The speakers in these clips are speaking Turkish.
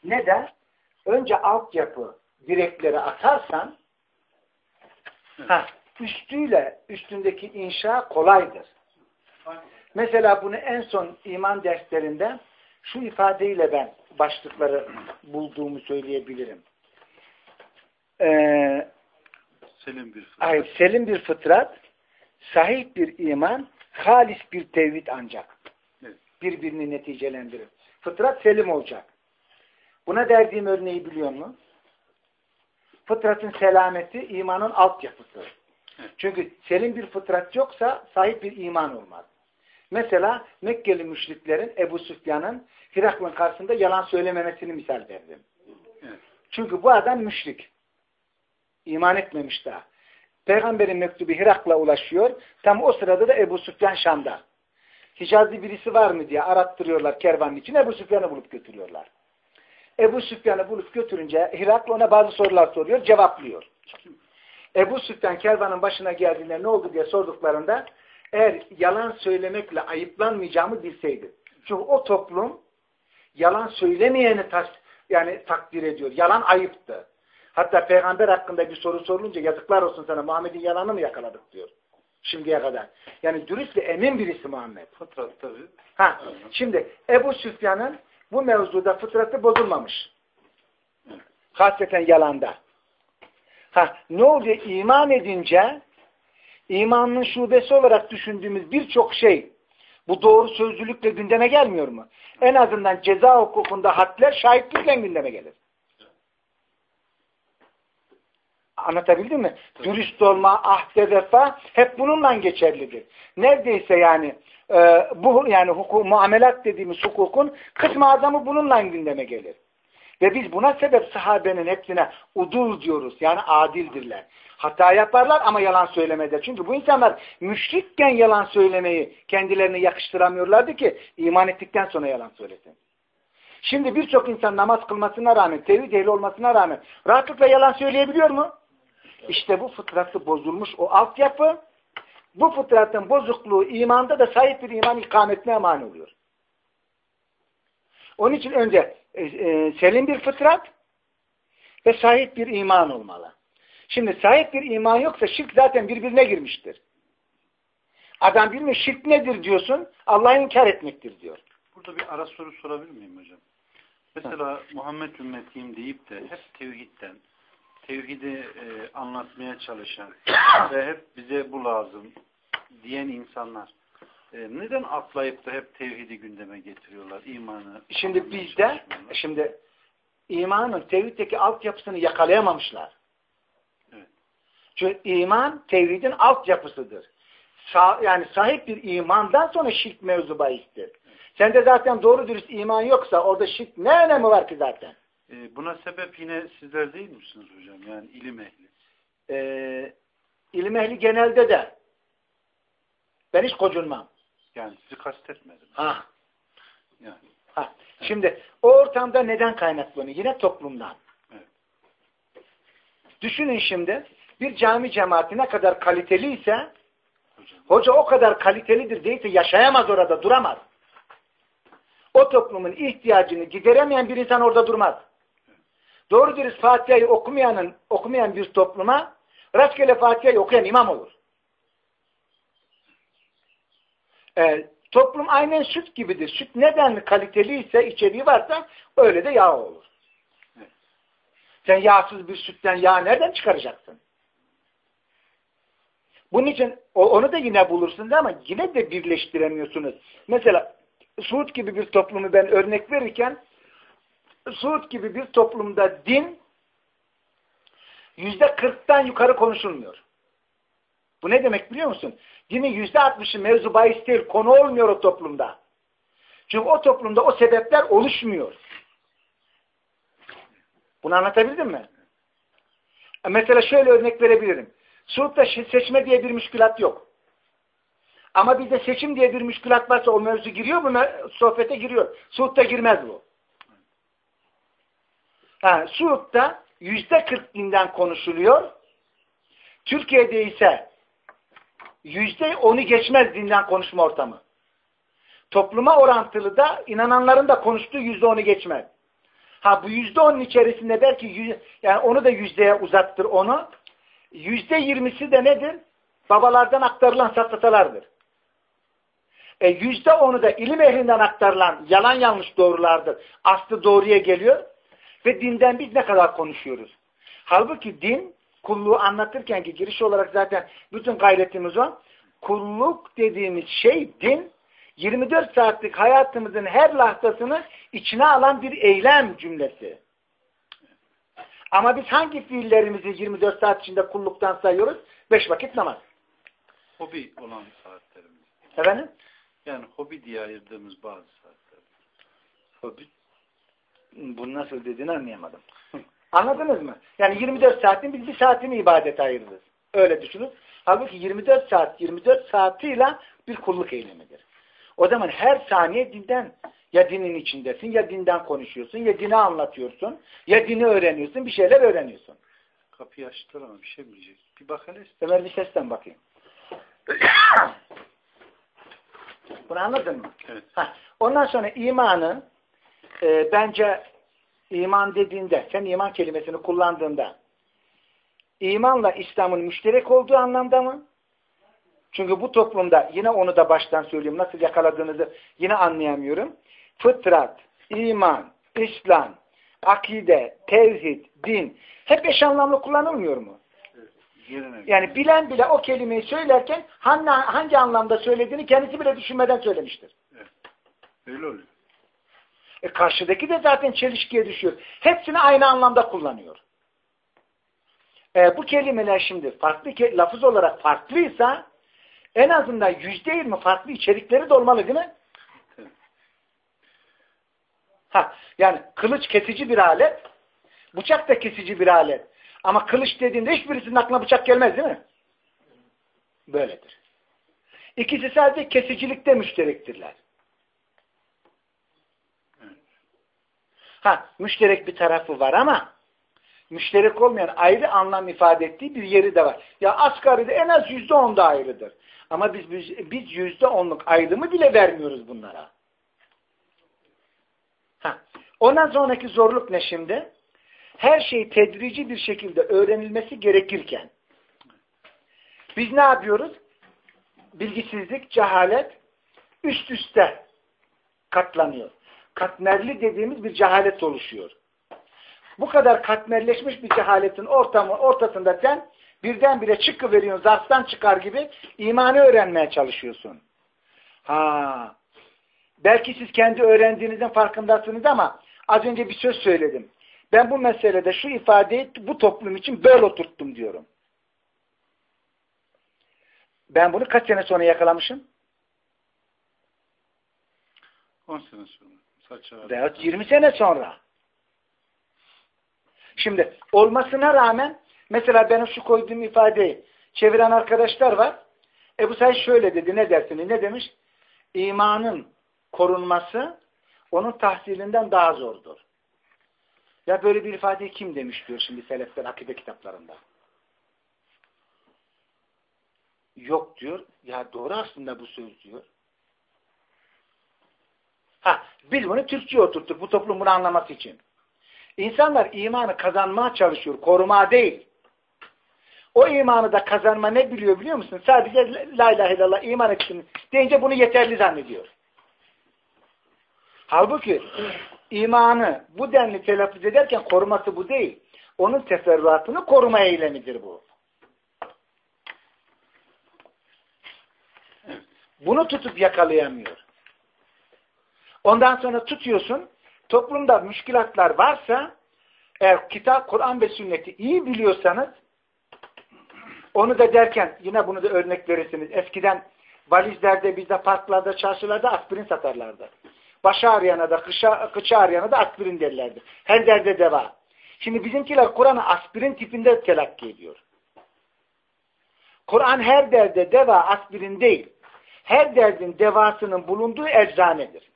Neden? Önce altyapı direkleri atarsan üstündeki inşa kolaydır. Mesela bunu en son iman derslerinde şu ifadeyle ben başlıkları bulduğumu söyleyebilirim. Selim bir fıtrat, sahih bir iman, halis bir tevhid ancak. Evet. Birbirini neticelendirir. Fıtrat selim olacak. Buna verdiğim örneği biliyor musun? Fıtratın selameti imanın altyapısı. Evet. Çünkü selim bir fıtrat yoksa sahip bir iman olmaz. Mesela Mekkeli müşriklerin Ebu Süfyan'ın Hirakl'ın karşısında yalan söylememesini misal verdim. Evet. Çünkü bu adam müşrik. İman etmemiş daha. Peygamberin mektubu Hirakl'a ulaşıyor. Tam o sırada da Ebu Süfyan Şam'da. Hicazlı birisi var mı diye arattırıyorlar kervanın için. Ebu Süfyan'ı bulup götürüyorlar. Ebu Süfyan'ı bulup götürünce Hirakl ona bazı sorular soruyor, cevaplıyor. Ebu Süfyan kervanın başına geldiğinde ne oldu diye sorduklarında eğer yalan söylemekle ayıplanmayacağımı bilseydi. Çünkü o toplum yalan söylemeyeni takdir ediyor. Yalan ayıptı. Hatta peygamber hakkında bir soru sorulunca yazıklar olsun sana Muhammed'in yalanını mı yakaladık diyor. Şimdiye kadar. Yani dürüst ve emin birisi Muhammed. Fıtrat tabii. Şimdi Ebu Süfyan'ın bu mevzuda fıtratı bozulmamış. Hasreten yalanda. Ne oluyor? İman edince imanın şubesi olarak düşündüğümüz birçok şey bu doğru sözlülükle gündeme gelmiyor mu? En azından ceza hukukunda hadler şahitlikle gündeme gelir. Anlatabildim mi? Tabii. Dürüst olma, ahde vefa hep bununla geçerlidir. Neredeyse yani bu yani muamelat dediğimiz hukukun kısmı azamı bununla gündeme gelir. Ve biz buna sebep sahabenin hepsine udul diyoruz. Yani adildirler. Hata yaparlar ama yalan söylemezler. Çünkü bu insanlar müşrikken yalan söylemeyi kendilerine yakıştıramıyorlardı ki iman ettikten sonra yalan söylesin. Şimdi birçok insan namaz kılmasına rağmen, tevhid ehli olmasına rağmen rahatlıkla yalan söyleyebiliyor mu? İşte bu fıtratı bozulmuş o altyapı, bu fıtratın bozukluğu imanda da sahip bir iman ikametine mani oluyor. Onun için önce selim bir fıtrat ve sahip bir iman olmalı. Şimdi sahip bir iman yoksa şirk zaten birbirine girmiştir. Adam bilmiyor şirk nedir diyorsun, Allah'ı inkar etmektir diyor. Burada bir ara soru sorabilir miyim hocam? Mesela Muhammed ümmetiyim deyip de hep tevhidi anlatmaya çalışan ve hep bize bu lazım diyen insanlar neden atlayıp da hep tevhidi gündeme getiriyorlar, imanı? Şimdi bizde, imanın tevhiddeki altyapısını yakalayamamışlar. Evet. Çünkü iman tevhidin altyapısıdır. Yani sahip bir imandan sonra şirk mevzu bahistir. Evet. Sende zaten doğru dürüst iman yoksa orada şirk ne önemi var ki zaten? Buna sebep yine sizler değil misiniz hocam? Yani ilim ehli. İlim ehli genelde de. Ben hiç gocunmam. Yani sizi kastetmedim. Şimdi o ortamda neden kaynaklanıyor? Yine toplumdan. Evet. Düşünün şimdi bir cami cemaati ne kadar kaliteliyse hoca o kadar kalitelidir değilse yaşayamaz orada, duramaz. O toplumun ihtiyacını gideremeyen bir insan orada durmaz. Doğru dürüst Fatiha'yı okumayan bir topluma rastgele Fatiha'yı okuyan imam olur. Toplum aynen süt gibidir. Süt neden kaliteliyse, içeriği varsa öyle de yağ olur. Sen yağsız bir sütten yağ nereden çıkaracaksın? Bunun için onu da yine bulursunuz ama yine de birleştiremiyorsunuz. Mesela Suud gibi bir toplumu ben örnek verirken Suud gibi bir toplumda din %40'tan yukarı konuşulmuyor. Bu ne demek biliyor musun? Dinin %60'ı mevzu bahis değil, konu olmuyor o toplumda. Çünkü o toplumda o sebepler oluşmuyor. Bunu anlatabildim mi? Mesela şöyle örnek verebilirim. Suud'da seçme diye bir müşkülat yok. Ama bizde seçim diye bir müşkülat varsa o mevzu giriyor mu? Sohbete giriyor. Suud'da girmez bu. Suud'da %40 dinden konuşuluyor. Türkiye'de ise %10'u geçmez dinden konuşma ortamı. Topluma orantılı da inananların da konuştuğu %10'u geçmez. Ha bu %10'un içerisinde belki yani onu da yüzdeye uzattır onu. %20'si de nedir? Babalardan aktarılan safsatalardır. %10'u da ilim ehlinden aktarılan yalan yanlış doğrulardır. Aslı doğruya geliyor. Ve dinden biz ne kadar konuşuyoruz? Halbuki din, kulluğu anlatırken ki giriş olarak zaten bütün gayretimiz o. Kulluk dediğimiz şey din, 24 saatlik hayatımızın her lahzasını içine alan bir eylem cümlesi. Ama biz hangi fiillerimizi 24 saat içinde kulluktan sayıyoruz? 5 vakit namaz. Hobi olan saatlerimiz. Efendim? Yani hobi diye ayırdığımız bazı saatler. Hobi. Bunu nasıl dediğini anlayamadım. Anladınız mı? Yani 24 saatin biz bir saatini ibadete ayırırız. Öyle düşünün. Halbuki 24 saatiyle bir kulluk eylemidir. O zaman her saniye dinden, ya dinin içindesin, ya dinden konuşuyorsun, ya dini anlatıyorsun, ya dini öğreniyorsun, bir şeyler öğreniyorsun. Kapıyı açtılar ama bir şey mi diyecek? Bir bak hele. Ömer bir sesten bakayım. Bunu anladın mı? Evet. Ondan sonra imanı bence iman dediğinde, sen iman kelimesini kullandığında imanla İslam'ın müşterek olduğu anlamda mı? Çünkü bu toplumda yine onu da baştan söyleyeyim. Nasıl yakaladığınızı yine anlayamıyorum. Fıtrat, iman, İslam, akide, tevhid, din hep eş anlamlı kullanılmıyor mu? Evet. Yani bilen bile o kelimeyi söylerken hangi anlamda söylediğini kendisi bile düşünmeden söylemiştir. Evet. Öyle oluyor. Karşıdaki de zaten çelişkiye düşüyor. Hepsini aynı anlamda kullanıyor. Bu kelimeler şimdi farklı lafız olarak farklıysa en azından %20 farklı içerikleri de olmalı değil mi? Yani kılıç kesici bir alet, bıçak da kesici bir alet. Ama kılıç dediğinde hiçbirisinin aklına bıçak gelmez değil mi? Böyledir. İkisi sadece kesicilikte müşterektirler. Müşterek bir tarafı var ama müşterek olmayan ayrı anlam ifade ettiği bir yeri de var. Ya asgaride en az %10'da ayrıdır. Ama biz %10'luk ayrımı bile vermiyoruz bunlara. Ondan sonraki zorluk ne şimdi? Her şey tedrici bir şekilde öğrenilmesi gerekirken biz ne yapıyoruz? Bilgisizlik, cehalet üst üste katlanıyor. Katmerli dediğimiz bir cehalet oluşuyor. Bu kadar katmerleşmiş bir cehaletin ortasında sen birdenbire çıkıveriyorsun, zarftan çıkar gibi imanı öğrenmeye çalışıyorsun. Belki siz kendi öğrendiğinizin farkındasınız ama az önce bir söz söyledim. Ben bu meselede şu ifadeyi bu toplum için böyle oturttum diyorum. Ben bunu kaç sene sonra yakalamışım? 10 sene sonra. Veyahut 20 sene sonra. Şimdi olmasına rağmen mesela benim şu koyduğum ifadeyi çeviren arkadaşlar var. Ebu Said şöyle dedi. Ne dersiniz? Ne demiş? İmanın korunması onun tahsilinden daha zordur. Ya böyle bir ifadeyi kim demiş diyor şimdi selefler akide kitaplarında. Yok diyor. Ya doğru aslında bu söz diyor. Biz bunu Türkçe'ye oturttuk bu toplum bunu anlaması için. İnsanlar imanı kazanmaya çalışıyor. Koruma değil. O imanı da kazanma ne biliyor musun? Sadece la ilahe illallah iman etsin deyince bunu yeterli zannediyor. Halbuki imanı bu denli telaffuz ederken koruması bu değil. Onun teferruatını koruma eylemidir bu. Bunu tutup yakalayamıyor. Ondan sonra tutuyorsun. Toplumda müşkilatlar varsa eğer kitap, Kur'an ve sünneti iyi biliyorsanız onu da derken yine bunu da örnek verirsiniz. Eskiden valizlerde bizde parklarda, çarşılarda aspirin satarlardı. Başı ağrıyana da, kıçı ağrıyana da aspirin derlerdi. Her derde deva. Şimdi bizimkiler Kur'an'ı aspirin tipinde telakki ediyor. Kur'an her derde deva aspirin değil. Her derdin devasının bulunduğu eczanedir.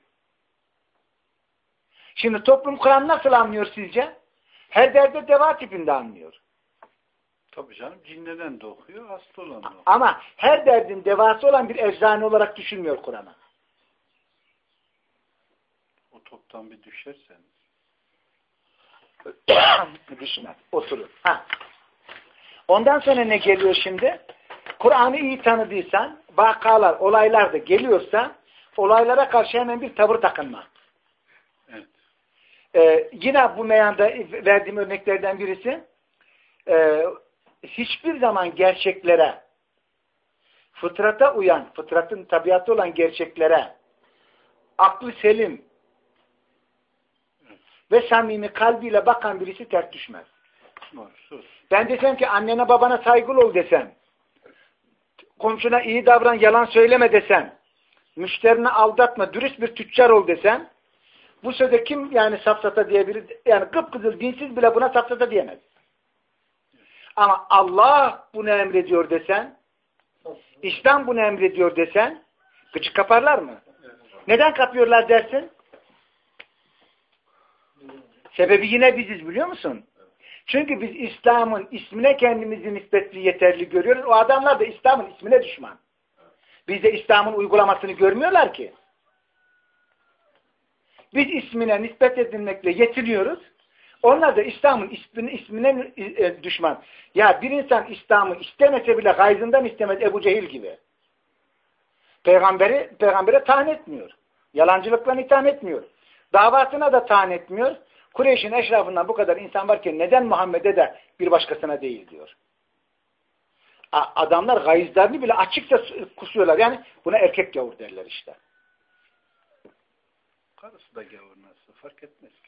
Şimdi toplum Kur'an nasıl anlıyor sizce? Her derde deva tipinde anlıyor. Tabii canım cinneden de okuyor, hasta olan da okuyor. Ama her derdin devası olan bir eczane olarak düşünmüyor Kur'an'a. O toptan bir düşerseniz. Düşmez. Oturur. Ha. Ondan sonra ne geliyor şimdi? Kur'an'ı iyi tanıdıysan, vakalar, olaylar da geliyorsa olaylara karşı hemen bir tavır takınma. Evet. Yine bu meyanda verdiğim örneklerden birisi hiçbir zaman gerçeklere, fıtrata uyan, fıtratın tabiatı olan gerçeklere aklı selim ve samimi kalbiyle bakan birisi ters düşmez. Ben desem ki annene babana saygılı ol desem, komşuna iyi davran, yalan söyleme desem, müşterini aldatma, dürüst bir tüccar ol desem, bu sözde kim yani safsata diyebilir? Yani kıpkızıl dinsiz bile buna safsata diyemez. Ama Allah bunu emrediyor desen, İslam bunu emrediyor desen, gıcık kaparlar mı? Neden kapıyorlar dersin? Sebebi yine biziz, biliyor musun? Çünkü biz İslam'ın ismine kendimizi nispetli yeterli görüyoruz. O adamlar da İslam'ın ismine düşman. Biz de İslam'ın uygulamasını görmüyorlar ki. Biz ismine nispet edilmekle yetiniyoruz. Onlar da İslam'ın ismine düşman. Ya bir insan İslam'ı istemese bile gayzından istemez, Ebu Cehil gibi. Peygambere taan etmiyor. Yalancılıkla itham etmiyor. Davasına da taan etmiyor. Kureyş'in eşrafından bu kadar insan varken neden Muhammed'e de bir başkasına değil diyor. Adamlar gayızlarını bile açıkça kusuyorlar. Yani buna erkek gavur derler işte. Karısı da gavur nasıl fark etmez ki.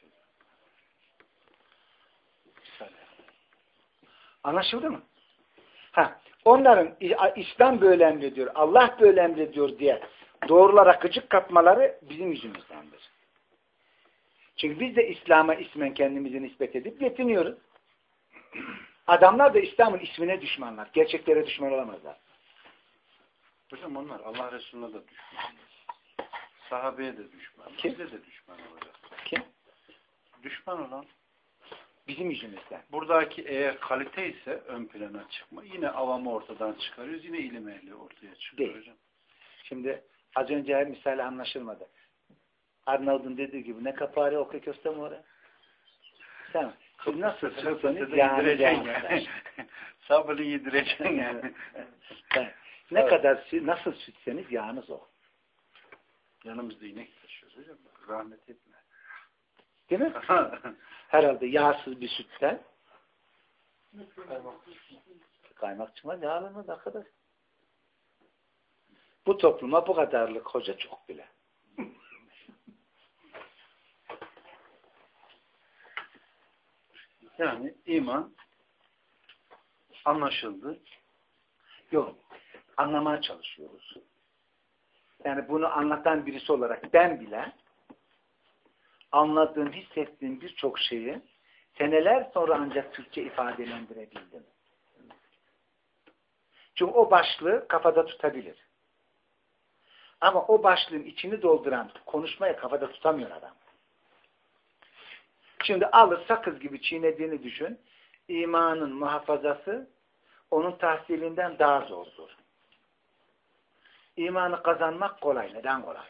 Anlaşıldı mı? Onların İslam böyle emrediyor, Allah böyle emrediyor diye doğrulara gıcık kapmaları bizim yüzümüzdendir. Çünkü biz de İslam'a ismen kendimizi nispet edip yetiniyoruz. Adamlar da İslam'ın ismine düşmanlar. Gerçeklere düşman olamazlar. Hocam onlar Allah Resulü'ne de düşman. Sahabeye de düşman. Kim? Bize de düşman olacak. Kim? Düşman olan bizim yüzümüzden. Buradaki eğer kalite ise ön plana çıkma. Yine avamı ortadan çıkarıyoruz. Yine ilim ehli ortaya çıkıyor değil hocam. Şimdi az önce her misali anlaşılmadı. Arnavut'un dediği gibi ne kapari oku köste mi oraya? Tamam. Siz nasıl sütseniz yani. Sabırlı yedireceksin yani. Ne kadar nasıl sütseniz yağınız o. Yanımızda inek taşıyoruz hocam. Rahmet etme. Değil mi? Herhalde yağsız bir sütten kaymak çıkmaz, yağlanmaz arkadaş. Bu topluma bu kadarlık hoca çok bile. Yani iman anlaşıldı. Yok. Anlamaya çalışıyoruz. Yani bunu anlatan birisi olarak ben bile anladığım, hissettiğim birçok şeyi seneler sonra ancak Türkçe ifadelendirebildim. Çünkü o başlığı kafada tutabilir. Ama o başlığın içini dolduran konuşmayı kafada tutamıyor adam. Şimdi alır sakız gibi çiğnediğini düşün. İmanın muhafazası onun tahsilinden daha zordur. İmanı kazanmak kolay. Neden kolay?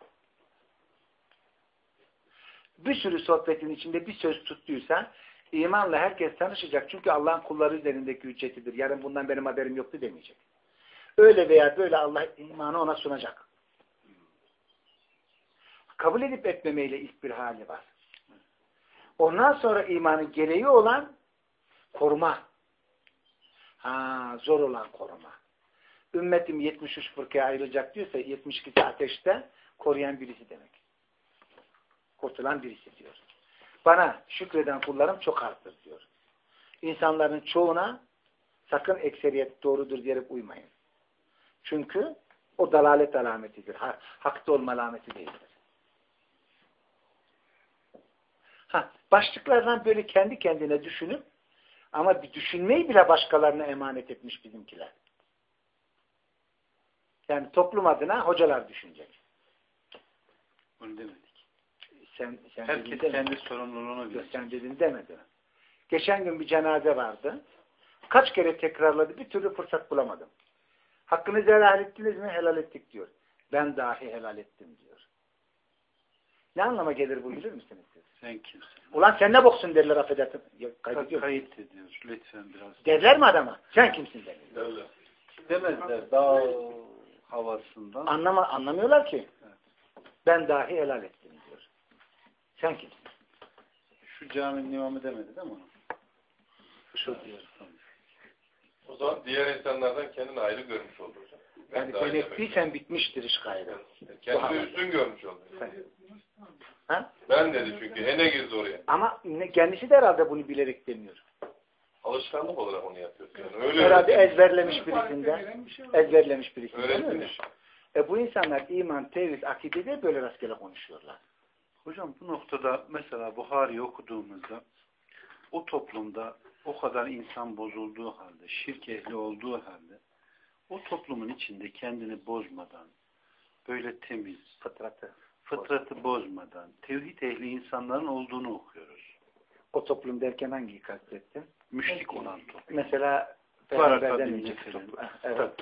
Bir sürü sohbetin içinde bir söz tuttuysa imanla herkes tanışacak. Çünkü Allah'ın kulları üzerindeki hüccetidir. Yarın bundan benim haberim yoktu demeyecek. Öyle veya böyle Allah imanı ona sunacak. Kabul edip etmemeyle ilk bir hali var. Ondan sonra imanın gereği olan koruma. Zor olan koruma. Ümmetim 73 fırkaya ayrılacak diyorsa 72'si ateşte koruyan birisi demek. Kurtulan birisi diyor. Bana şükreden kullarım çok azdır diyor. İnsanların çoğuna sakın ekseriyet doğrudur diyerek uymayın. Çünkü o dalalet alametidir. Hakta olma alameti değildir. Başlıklardan böyle kendi kendine düşünüp ama bir düşünmeyi bile başkalarına emanet etmiş bizimkiler. Yani toplum adına hocalar düşünecek. Onu demedik. Sen herkes kendi sorumluluğunu bilir. Sen dedin demedi. Geçen gün bir cenaze vardı. Kaç kere tekrarladı. Bir türlü fırsat bulamadım. Hakkınızı helal ettiniz mi? Helal ettik diyor. Ben dahi helal ettim diyor. Ne anlama gelir bu bilir misiniz siz? Sen kimsin? Ulan sen ne boksun derler affedersin. Kayıt ediyoruz. Lütfen biraz. Derler mi adama? Sen kimsin derler. Öyle. Demezler. Dağ havasından. Anlamıyorlar ki. Evet. Ben dahi helal ettim diyor. Sen kimsin? Şu caminin imamı demedi değil mi onu? Şu diyor. O zaman diğer insanlardan kendini ayrı görmüş olur hocam. Yani sen ettiysen bitmiştir iş gayrı. Kendini üstün görmüş oldu. Ha? Ben dedi çünkü. Ne girdi oraya? Ama kendisi de herhalde bunu bilerek demiyor. Alışkanlık olarak onu yapıyor. Yani öyle herhalde öğretilmiş. ezberlemiş birisinden. Öğretilmiş. Bu insanlar iman, tevhid, akidede böyle rastgele konuşuyorlar. Hocam bu noktada mesela Buhari'yi okuduğumuzda o toplumda o kadar insan bozulduğu halde, şirk ehli olduğu halde o toplumun içinde kendini bozmadan, böyle temiz, fıtratı bozmadan, tevhid ehli insanların olduğunu okuyoruz. O toplum derken hangiyi kastettin? Müşrik olan toplum. Mesela Peygamberden önceki toplum. Evet.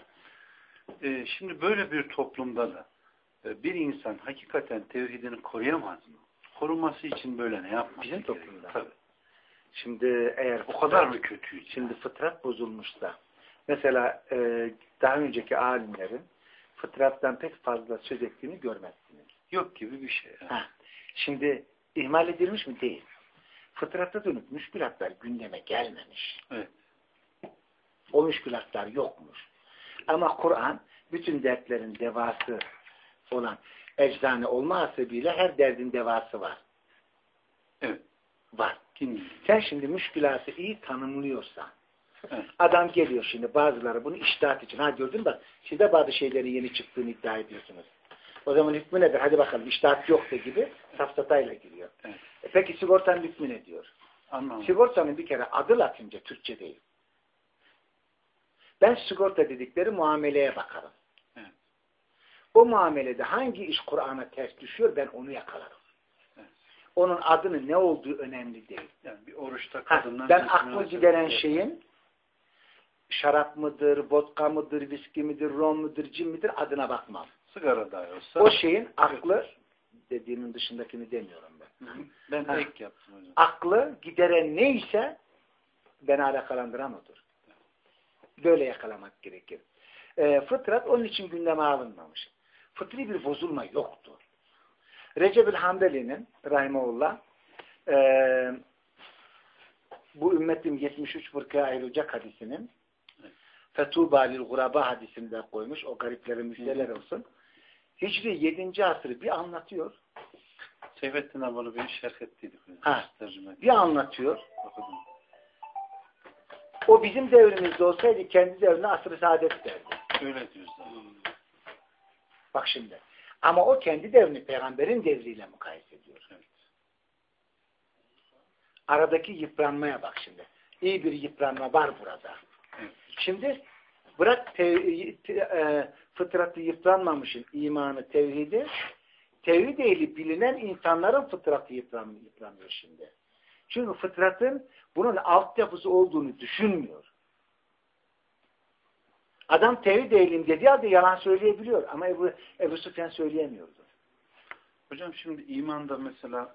Şimdi böyle bir toplumda da bir insan hakikaten tevhidini koruyamaz mı? Koruması için böyle ne yapması Bizim gerekiyor? toplumda. Tabii. Şimdi eğer o kadar mı kötü? Şimdi fıtrat bozulmuşsa mesela daha önceki alimlerin fıtrattan pek fazla söz ettiğini görmezsiniz. Yok gibi bir şey. Yani. Şimdi ihmal edilmiş mi? Değil. Fıtrata dönüp müşkülatlar gündeme gelmemiş. Evet. O müşkülatlar yokmuş. Ama Kur'an bütün dertlerin devası olan eczane olma hasebiyle her derdin devası var. Evet. Var. Dinliyorum. Sen şimdi müşkülatı iyi tanımlıyorsan Evet. adam geliyor şimdi bazıları bunu iştahat için. Ha gördün bak siz de bazı şeylerin yeni çıktığını iddia ediyorsunuz. O zaman hükmü nedir? Hadi bakalım iştahat yoktu gibi safsatayla giriyor. Evet. Peki sigortanın hükmü ne diyor? Anladım. Sigortanın bir kere adı Latince, Türkçe değil. Ben sigorta dedikleri muameleye bakarım. Evet. O muamelede hangi iş Kur'an'a ters düşüyor ben onu yakalarım. Evet. Onun adının ne olduğu önemli değil. Yani bir oruçta kadınlar... Ben aklı gideren şeyin şarap mıdır, vodka mıdır, viski midir, rom mudur, cin midir adına bakmam. Sigara dahi olsa... O şeyin aklı, dediğimin dışındakini demiyorum ben. Ben ek yaptım hocam. Aklı gideren neyse beni alakalandıran odur. Böyle yakalamak gerekir. Fıtrat onun için gündeme alınmamış. Fıtri bir bozulma yoktur. Recep-ül Hanbeli'nin rahimahullah bu ümmetin 73 fırkaya ayrılacak hadisinin Fetûbâ lil gurabâ hadisinde koymuş. O gariplere müjdeler olsun. Hicri 7. asrı bir anlatıyor. Seyfettin Abalı bir şerh ettiydik. Bir anlatıyor. Okudum. O bizim devrimizde olsaydı kendi devrine asr-ı saadet derdi. Öyle diyoruz da. Bak şimdi. Ama o kendi devrini peygamberin devriyle mukayese ediyor. Evet. Aradaki yıpranmaya bak şimdi. İyi bir yıpranma var burada. Evet. Şimdi bırak fıtratı yıpranmamışın imanı, tevhidi, tevhid ehli bilinen insanların fıtratı yıpranmıyor şimdi. Çünkü fıtratın bunun altyapısı olduğunu düşünmüyor. Adam tevhid ehliyim dediği halde yalan söyleyebiliyor. Ama Ebu Süfyan söyleyemiyordu. Hocam şimdi imanda mesela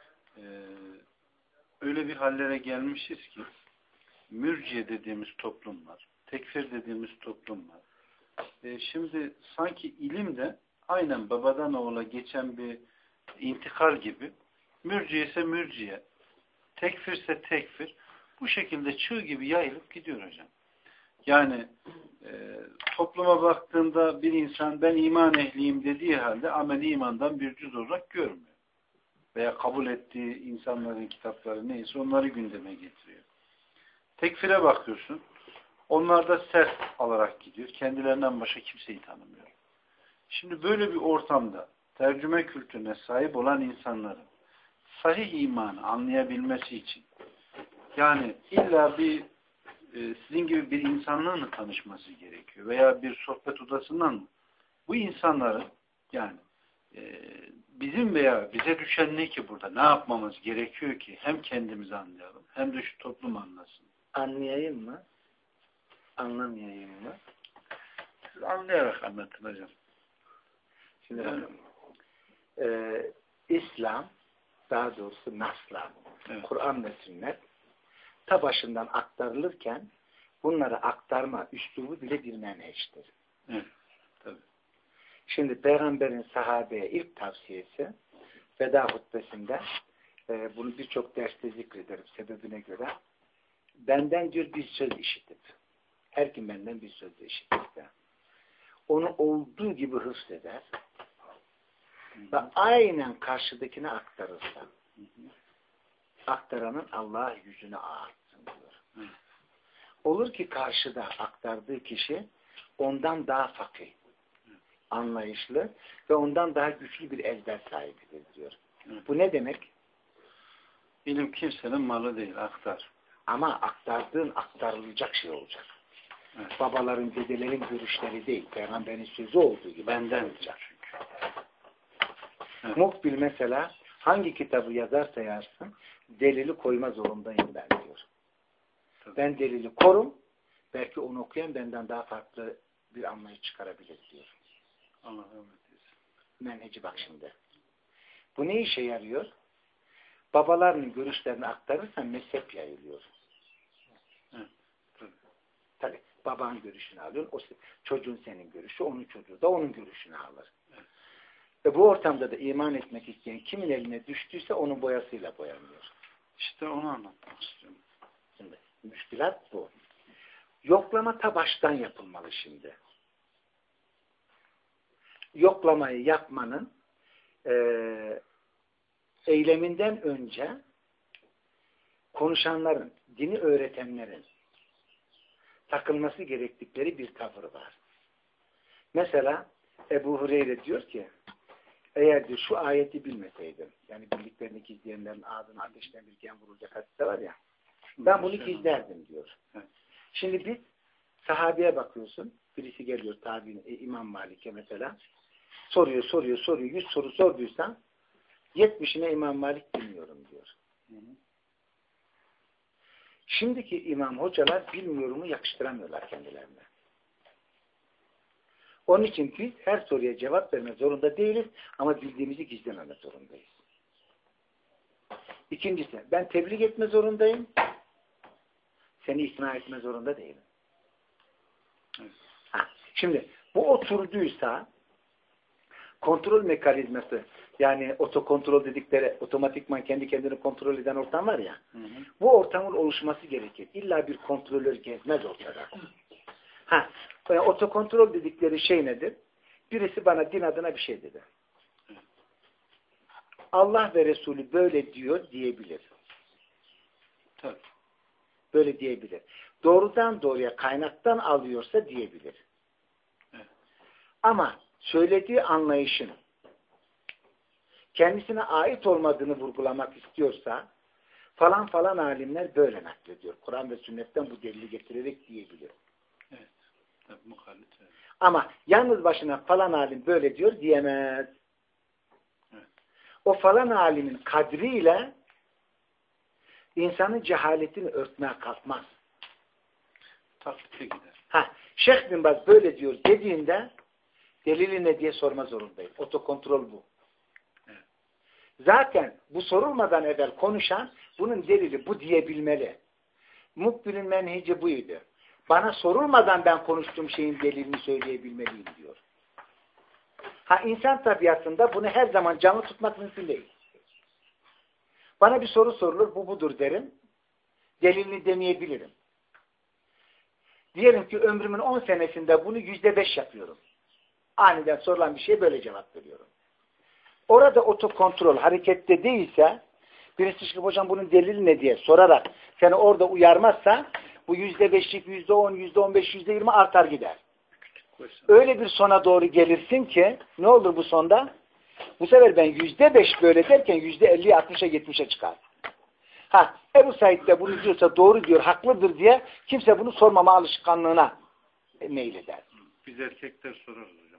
öyle bir hallere gelmişiz ki mürciye dediğimiz toplumlar, tekfir dediğimiz toplumlar. Şimdi sanki ilim de aynen babadan oğula geçen bir intikal gibi. Mürciye ise mürciye, tekfir ise tekfir. Bu şekilde çığ gibi yayılıp gidiyor hocam. Yani topluma baktığında bir insan ben iman ehliyim dediği halde ameli imandan bir cüz olarak görmüyor. Veya kabul ettiği insanların kitapları neyse onları gündeme getiriyor. Tekfire bakıyorsun. Onlar da sert alarak gidiyor. Kendilerinden başka kimseyi tanımıyor. Şimdi böyle bir ortamda tercüme kültürüne sahip olan insanların sahih imanı anlayabilmesi için yani illa bir sizin gibi bir insanla mı tanışması gerekiyor? Veya bir sohbet odasından mı? Bu insanların yani bizim veya bize düşen ne ki burada? Ne yapmamız gerekiyor ki? Hem kendimizi anlayalım hem de şu toplum anlasın. Anlayayım mı? Anlamayayım mı? Siz anlayarak anlatın hocam. Şimdi İslam, daha doğrusu nasla, Evet. Kur'an ve sünnet ta başından aktarılırken bunları aktarma üslubu bile bir menheçtir. Evet. Tabii. Şimdi Peygamberin sahabeye ilk tavsiyesi veda hutbesinde bunu birçok derste zikrederim sebebine göre. Benden diyor bir söz işitip her kim benden bir söz işitip de onu olduğu gibi hıfzeder ve aynen karşıdakine aktarırsa aktaranın Allah yüzüne ağartsın diyor. Olur ki karşıda aktardığı kişi ondan daha fakih, anlayışlı ve ondan daha güçlü bir ezber sahibidir diyor. Bu ne demek? İlim kimsenin malı değil, aktar. Ama aktardığın aktarılacak şey olacak. Evet. Babaların, dedelerin görüşleri değil. Peygamberin sözü olduğu gibi Benden olacak. çünkü. Evet. Mukbil mesela hangi kitabı yazarsa yazsın delili koyma zorundayım ben diyor. Tabii. Ben delili korum. Belki onu okuyan benden daha farklı bir anlayış çıkarabilir diyor. Allah rahmet eylesin. Menheci bak şimdi. Bu ne işe yarıyor? Babalarının görüşlerini aktarırsan mezhep yayılıyor. Evet. Tabii. Tabii. Babanın görüşünü alıyorsun. O çocuğun senin görüşü, onun çocuğu da onun görüşünü alır. Evet. Ve bu ortamda da iman etmek isteyen kimin eline düştüyse onun boyasıyla boyanıyor. İşte onu anlatmak istiyorum. Şimdi müşkilat bu. Yoklama ta baştan yapılmalı şimdi. Yoklamayı yapmanın eyleminden önce konuşanların, dini öğretenlerin takılması gerektikleri bir tavır var. Mesela Ebu Hureyre diyor ki eğer diyor, şu ayeti bilmeseydim, yani bildiklerini gizleyenlerin ağzına ateşten bir gen vurulacak hadiste var ya, ben bunu gizlerdim diyor. Evet. Şimdi biz sahabeye bakıyorsun, birisi geliyor tabiine, İmam Malik'e mesela, soruyor, 100 soru sorduysan 70'ine İmam Malik bilmiyorum diyor. Hı hı. Şimdiki imam hocalar bilmiyorumu yakıştıramıyorlar kendilerine. Onun için biz her soruya cevap verme zorunda değiliz ama bildiğimizi gizlememe zorundayız. İkincisi, ben tebliğ etme zorundayım. Seni ikna etme zorunda değilim. Evet. Şimdi bu oturduysa kontrol mekanizması, yani otokontrol dedikleri otomatikman kendi kendini kontrol eden ortam var ya, Hı hı. bu ortamın oluşması gerekir. İlla bir kontrolör gezmez ortada. Otokontrol dedikleri şey nedir? Birisi bana din adına bir şey dedi. Allah ve Resulü böyle diyor diyebilir. Tabii. Böyle diyebilir. Doğrudan doğruya kaynaktan alıyorsa diyebilir. Evet. Ama söylediği anlayışın kendisine ait olmadığını vurgulamak istiyorsa falan falan alimler böyle naklediyor. Kur'an ve sünnetten bu delili getirerek diyebilir. Evet. Tabii muhalif. Evet. Ama yalnız başına falan alim böyle diyor diyemez. Evet. O falan alimin kadriyle insanın cehaletini örtmeye kalkmaz. Taklite gider. Şeyh bin Baz böyle diyor dediğinde delili ne diye sorma zorundayım. Otokontrol bu. Evet. Zaten bu sorulmadan evvel konuşan bunun delili bu diyebilmeli. Mukbil'in menheci buydu. Bana sorulmadan ben konuştuğum şeyin delilini söyleyebilmeliyim diyor. İnsan tabiatında bunu her zaman canlı tutmak mümkün değil. Bana bir soru sorulur, bu budur derim. Delilini demeyebilirim. Diyelim ki ömrümün 10 senesinde bunu %5 yapıyorum. Aniden sorulan bir şeye böyle cevap veriyorum. Orada otokontrol harekette değilse, birisi çıkıp hocam bunun delili ne diye sorarak seni orada uyarmazsa bu %5'lik, %10, %15, %20 artar gider. Öyle bir sona doğru gelirsin ki ne olur bu sonda? Bu sefer ben %5 böyle derken %50'ye, 60'a, 70'e çıkar. Ebu Said de bunu diyorsa doğru diyor, haklıdır diye kimse bunu sormama alışkanlığına meyleder. Biz erkekler sorarız hocam.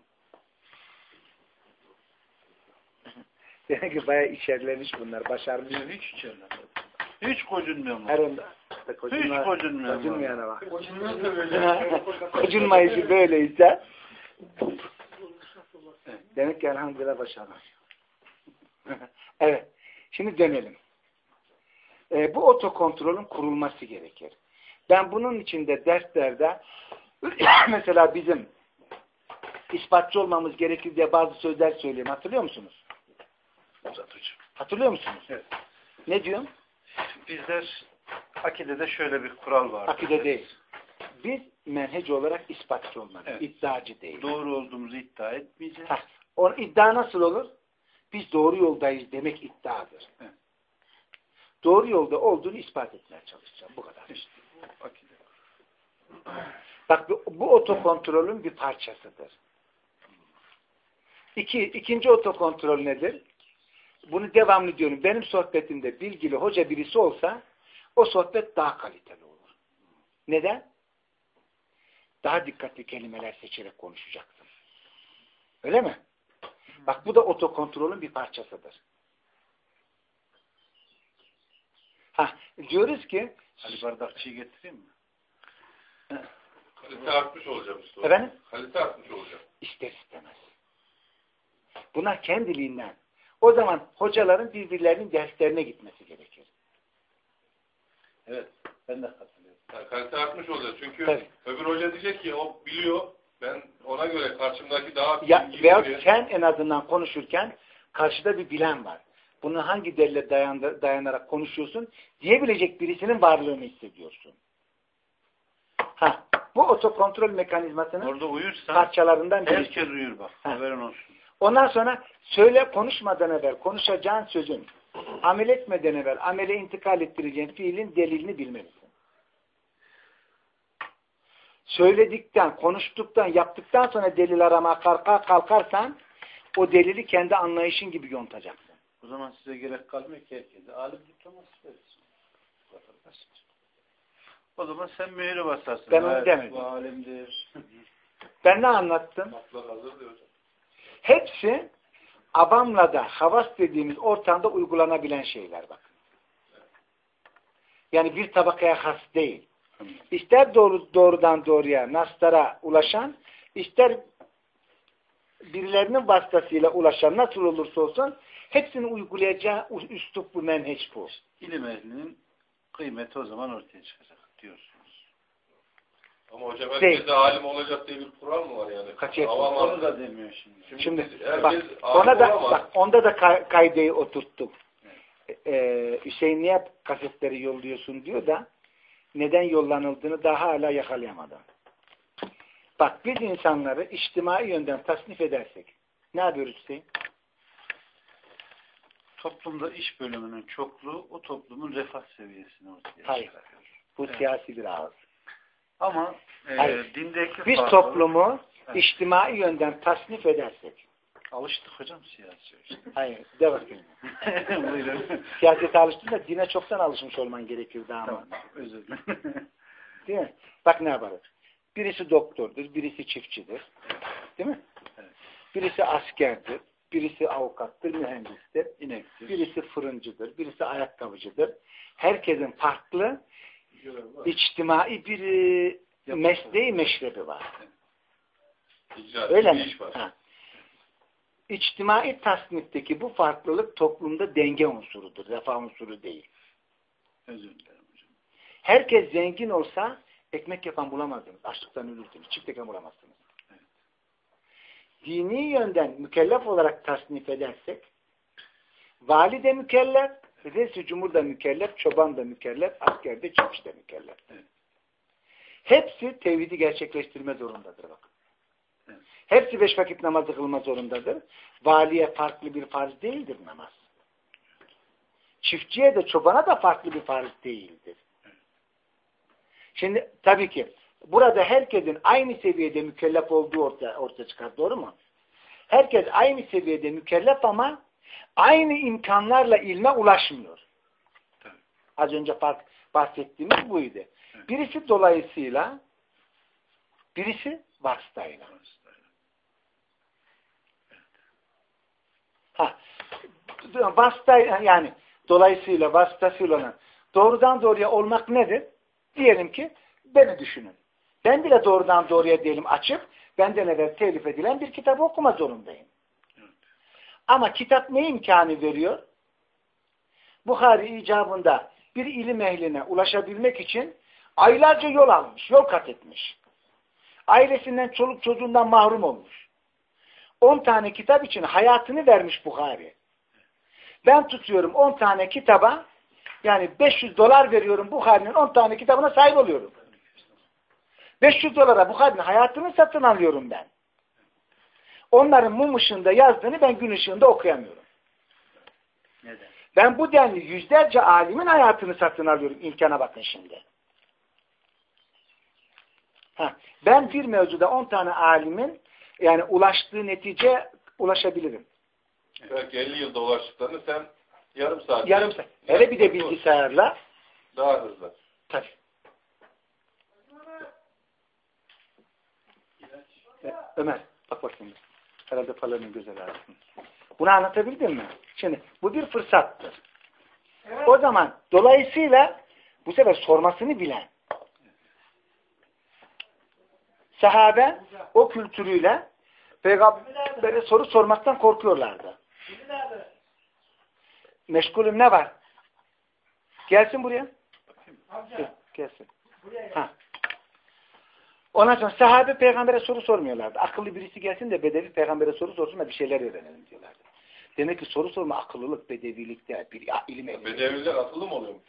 Demek ki bayağı içerlemiş bunlar, başarmış. Hiç içerler. Hiç kocunmuyorum. Her onda. Hiç kocunmuyorum. Kocunmayana bak. Kocunmayıcı böyleyse demek ki elhamdülillah başarmış. Evet. Şimdi dönelim. Bu otokontrolün kurulması gerekir. Ben bunun içinde derslerde mesela bizim ispatçı olmamız gerekir diye bazı sözler söyleyeyim. Hatırlıyor musunuz? Hatırlıyor musunuz? Evet. Ne diyorum? Bizler akidede şöyle bir kural var. Akide değil. Biz menhec olarak ispatçı olmalıyız. Evet. İddiacı değil. Doğru olduğumuzu iddia etmeyeceğiz. O iddia nasıl olur? Biz doğru yoldayız demek iddiadır. Evet. Doğru yolda olduğunu ispat etmeye çalışacağım. Bu kadar. İşte bu akide. Bak bu otokontrolün bir parçasıdır. İkinci otokontrol nedir? Bunu devamlı diyorum. Benim sohbetimde bilgili hoca birisi olsa o sohbet daha kaliteli olur. Neden? Daha dikkatli kelimeler seçerek konuşacaksın. Öyle mi? Bak bu da otokontrolün bir parçasıdır. Diyoruz ki Ali bardakçıyı getireyim mi? Kalite artmış olacak işte. Efendim? Kalite artmış olacak. İster istemez. Buna kendiliğinden. O zaman hocaların birbirlerinin derslerine gitmesi gerekir. Evet. Ben de katılıyorum. Yani kalite artmış olacak. Çünkü Tabii. öbür hoca diyecek ki o biliyor. Ben ona göre karşımdaki daha iyi Veyahut biliyor. sen en azından konuşurken karşıda bir bilen var. Bunu hangi delile dayanarak konuşuyorsun diyebilecek birisinin varlığını hissediyorsun. Bu otokontrol mekanizmasının Orada uyursan parçalarından birisi. herkes uyur bak. Haberin olsun. Ondan sonra konuşmadan evvel konuşacağın sözün amel etmeden evvel amele intikal ettireceğin fiilin delilini bilmelisin. Söyledikten, konuştuktan, yaptıktan sonra delil aramaya kalkarsan o delili kendi anlayışın gibi yontacaksın. O zaman size gerek kalmıyor ki herkese. Alim diploması verirsin. O zaman sen mühürü basarsın. Ben onu demedim. Bu alimdir. Ben ne anlattım? Laflar hazır diyor hocam. Hepsi avamla da havas dediğimiz ortamda uygulanabilen şeyler bakın. Yani bir tabakaya has değil. İster doğrudan doğruya naslara ulaşan, ister birilerinin vasıtasıyla ulaşan nasıl olursa olsun hepsini uygulayacağı üslup bu menheç bu. İlim ehlinin kıymeti o zaman ortaya çıkacak diyorsunuz. Ama hocam herkes de alim olacak diye bir kural mı var yani? Kaçıyor. Onu da demiyor şimdi. Şimdi herkes onda da kaideyi oturttuk. Hüseyin niye kasetleri yolluyorsun diyor da neden yollanıldığını daha hala yakalayamadım. Bak biz insanları içtimai yönden tasnif edersek ne yapıyoruz Hüseyin? Toplumda iş bölümünün çokluğu o toplumun refah seviyesini ortaya çıkarıyor. Bu siyasi bir ağız. Ama dindeki biz toplumu içtimai yönden tasnif edersek. Alıştık hocam siyasi işte. Hayır, de bakayım. Buyurun. Siyasete alıştın da dine çoktan alışmış olman gerekirdi ama. Tamam, özür dilerim. Değil mi? Bak ne yaparız. Birisi doktordur, birisi çiftçidir. Değil mi? Evet. Birisi askerdir, birisi avukattır, mühendistir. İnektir. Birisi fırıncıdır, birisi ayakkabıcıdır. Herkesin farklı içtimai bir mesleği meşrebi var. Öyle mi? İçtimai tasnifteki bu farklılık toplumda denge unsurudur, refah unsuru değil. Özür dilerim hocam. Herkes zengin olsa ekmek yapan bulamazdınız. Açlıktan ölürsünüz. Çift ekmek bulamazsınız. Evet. Dini yönden mükellef olarak tasnif edersek vali de mükellef, reis-i cumhur da mükellef, çoban da mükellef, asker de çiftçi de mükellef. Evet. Hepsi tevhidi gerçekleştirme zorundadır bakın. Evet. Hepsi 5 vakit namazı kılma zorundadır. Valiye farklı bir farz değildir namaz. Çiftçiye de çobana da farklı bir farz değildir. Şimdi tabii ki burada herkesin aynı seviyede mükellef olduğu ortaya çıkar. Doğru mu? Herkes aynı seviyede mükellef ama aynı imkanlarla ilme ulaşmıyor. Tabii. Az önce bahsettiğimiz buydu. Evet. Birisi dolayısıyla, birisi vasıtayla. Vasıta yani dolayısıyla vasıtasıyla olan doğrudan doğruya olmak nedir? Diyelim ki beni düşünün. Ben bile doğrudan doğruya diyelim açıp benden evvel telif edilen bir kitabı okuma zorundayım. Evet. Ama kitap ne imkanı veriyor? Buhari icabında bir ilim ehline ulaşabilmek için aylarca yol almış, yol kat etmiş. Ailesinden, çoluk çocuğundan mahrum olmuş. 10 tane kitap için hayatını vermiş Buhari. Ben tutuyorum 10 tane kitaba, yani $500 veriyorum, Buhari'nin 10 tane kitabına sahip oluyorum. $500 Buhari'nin hayatını satın alıyorum ben. Onların mum ışığında yazdığını ben gün ışığında okuyamıyorum. Neden? Ben bu denli yüzlerce alimin hayatını satın alıyorum. İmkana bakın şimdi. Ben bir mevzuda 10 tane alimin yani ulaştığı neticeye ulaşabilirim. Belki 50 yılda ulaştıklarını sen yarım saat. Hele bir de bilgisayarla. Daha hızlı. Tabii. Ömer bak bakayım. Herhalde falanın güzel arasın. Bunu anlatabildim mi? Şimdi bu bir fırsattır. Evet. O zaman dolayısıyla bu sefer sormasını bilen sahabe o kültürüyle Peygamber'e soru sormaktan korkuyorlardı. Meşgulüm ne var? Gelsin buraya. Gelsin. Ha. Ondan sonra sahabe Peygamber'e soru sormuyorlardı. Akıllı birisi gelsin de bedevi Peygamber'e soru sorsun da bir şeyler öğrenelim diyorlardı. Demek ki soru sorma akıllılık, bedevilik değil. Bir ilim ehli. Bedeviler akıllı mı oluyor?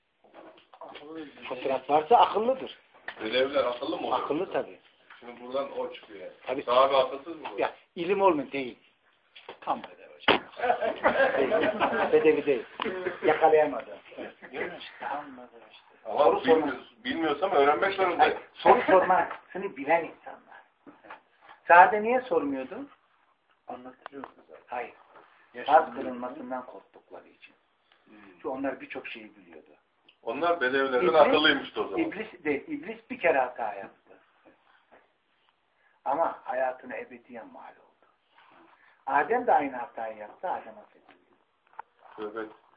Fıtrat varsa akıllıdır. Bedeviler akıllı mı oluyor? Akıllı tabii. Şimdi buradan o çıkıyor yani. Tabii. Sahabe akılsız mı? Ya ilim olmuyor değil. Tam bedevi hocam. Bedevi değil. Yakalayamadı. Anladım işte. Ama bilmiyorsam öğrenmek zorundayım. Soru sormasını bilen insanlar. Sahabe niye sormuyordu? Anlatılıyordu zaten. Hayır. Farz kılınmasından korktukları için. Çünkü onlar birçok şeyi biliyordu. Onlar bedevilerden akıllıymıştı o zaman. İblis bir kere hata yaptı. Ama hayatına ebediyen mal oldu. Adem de aynı hatayı yaptı. Adem affedildi. Evet.